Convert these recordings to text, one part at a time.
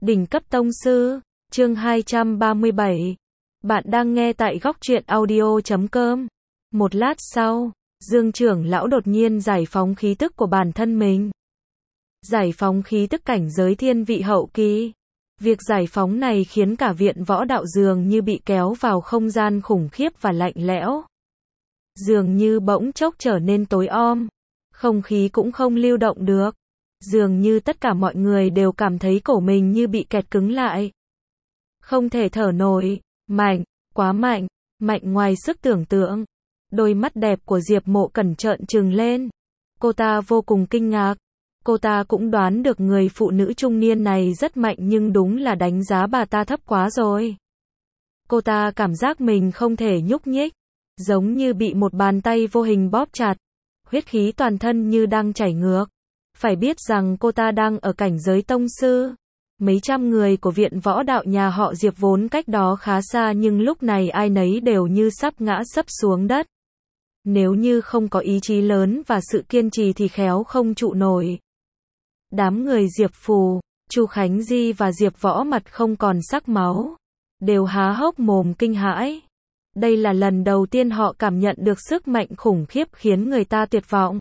Đỉnh cấp tông sư, chương 237. Bạn đang nghe tại góc truyện audio.com. Một lát sau, Dương trưởng lão đột nhiên giải phóng khí tức của bản thân mình. Giải phóng khí tức cảnh giới thiên vị hậu kỳ. Việc giải phóng này khiến cả viện võ đạo dường như bị kéo vào không gian khủng khiếp và lạnh lẽo. Dường như bỗng chốc trở nên tối om. Không khí cũng không lưu động được. Dường như tất cả mọi người đều cảm thấy cổ mình như bị kẹt cứng lại. Không thể thở nổi, mạnh, quá mạnh, mạnh ngoài sức tưởng tượng. Đôi mắt đẹp của Diệp Mộ Cẩn trợn trừng lên. Cô ta vô cùng kinh ngạc. Cô ta cũng đoán được người phụ nữ trung niên này rất mạnh nhưng đúng là đánh giá bà ta thấp quá rồi. Cô ta cảm giác mình không thể nhúc nhích, giống như bị một bàn tay vô hình bóp chặt. Huyết khí toàn thân như đang chảy ngược. Phải biết rằng cô ta đang ở cảnh giới tông sư. Mấy trăm người của viện võ đạo nhà họ Diệp vốn cách đó khá xa nhưng lúc này ai nấy đều như sắp ngã sấp xuống đất. Nếu như không có ý chí lớn và sự kiên trì thì khéo không trụ nổi. Đám người Diệp Phù, Chu Khánh Di và Diệp Võ mặt không còn sắc máu. Đều há hốc mồm kinh hãi. Đây là lần đầu tiên họ cảm nhận được sức mạnh khủng khiếp khiến người ta tuyệt vọng.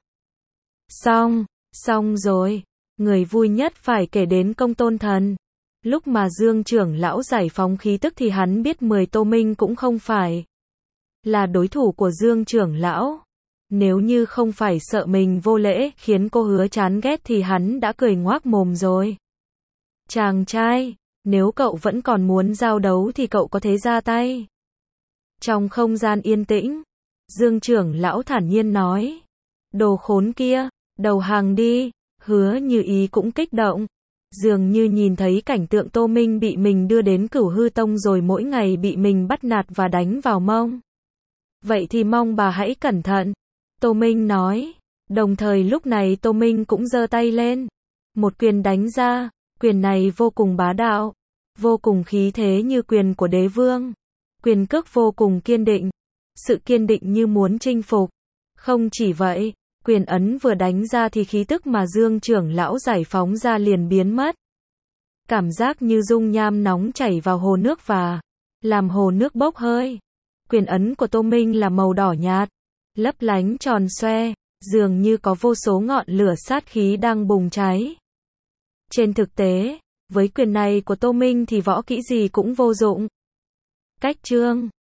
Xong rồi. Người vui nhất phải kể đến Công Tôn Thần. Lúc mà Dương trưởng lão giải phóng khí tức thì hắn biết 10 Tô Minh cũng không phải là đối thủ của Dương trưởng lão. Nếu như không phải sợ mình vô lễ khiến cô Hứa chán ghét thì hắn đã cười ngoác mồm rồi. Chàng trai, nếu cậu vẫn còn muốn giao đấu thì cậu có thể ra tay. Trong không gian yên tĩnh, Dương trưởng lão thản nhiên nói. Đồ khốn kia, đầu hàng đi. Hứa Như Ý cũng kích động. Dường như nhìn thấy cảnh tượng Tô Minh bị mình đưa đến Cửu Hư Tông rồi mỗi ngày bị mình bắt nạt và đánh vào mông. Vậy thì mong bà hãy cẩn thận. Tô Minh nói. Đồng thời lúc này Tô Minh cũng giơ tay lên. Một quyền đánh ra. Quyền này vô cùng bá đạo. Vô cùng khí thế như quyền của đế vương. Quyền cước vô cùng kiên định. Sự kiên định như muốn chinh phục. Không chỉ vậy. Quyền ấn vừa đánh ra thì khí tức mà Dương trưởng lão giải phóng ra liền biến mất. Cảm giác như dung nham nóng chảy vào hồ nước và làm hồ nước bốc hơi. Quyền ấn của Tô Minh là màu đỏ nhạt, lấp lánh tròn xoe, dường như có vô số ngọn lửa sát khí đang bùng cháy. Trên thực tế, với quyền này của Tô Minh thì võ kỹ gì cũng vô dụng. Cách chương